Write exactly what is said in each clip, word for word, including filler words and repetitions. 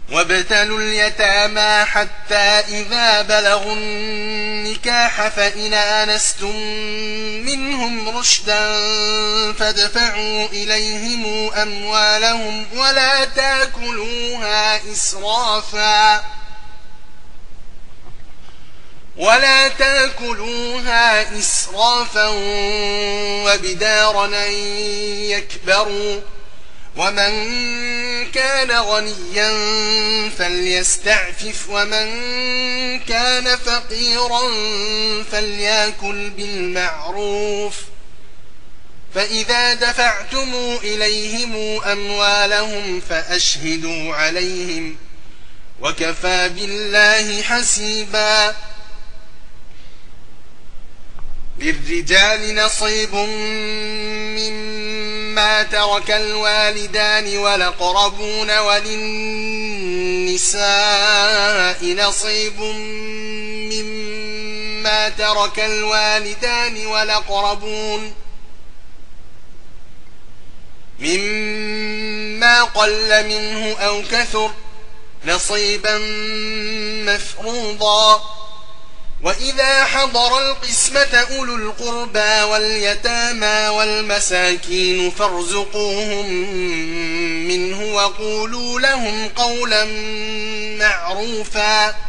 وابتلوا اليتامى حتى إذا بلغوا النكاح فإن آنستم منهم رشدا فادفعوا إليهم أموالهم ولا تاكلوها إسرافا ولا تاكلوها إسرافا وبدارا أن يكبروا ومن كان غنيا فليستعفف ومن كان فقيرا فليأكل بالمعروف فإذا دفعتم إليهم أموالهم فأشهدوا عليهم وكفى بالله حسيبا. للرجال نصيب مما ترك الوالدان والأقربون وللنساء نصيب مما ترك الوالدان والأقربون مما قل منه أو كثر نصيبا مفروضا. وإذا حضر القسمة أولو القربى واليتامى والمساكين فارزقوهم منه وقولوا لهم قولا معروفا.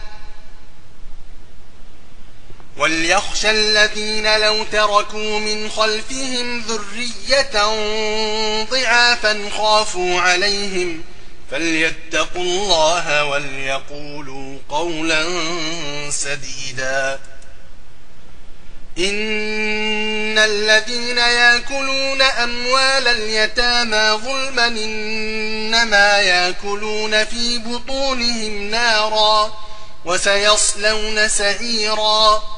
وليخشى الذين لو تركوا من خلفهم ذرية ضعافا خافوا عليهم فليتقوا الله وليقولوا قولا سديدا. إن الذين يأكلون أموال اليتامى ظلما إنما يأكلون في بطونهم نارا وسيصلون سعيرا.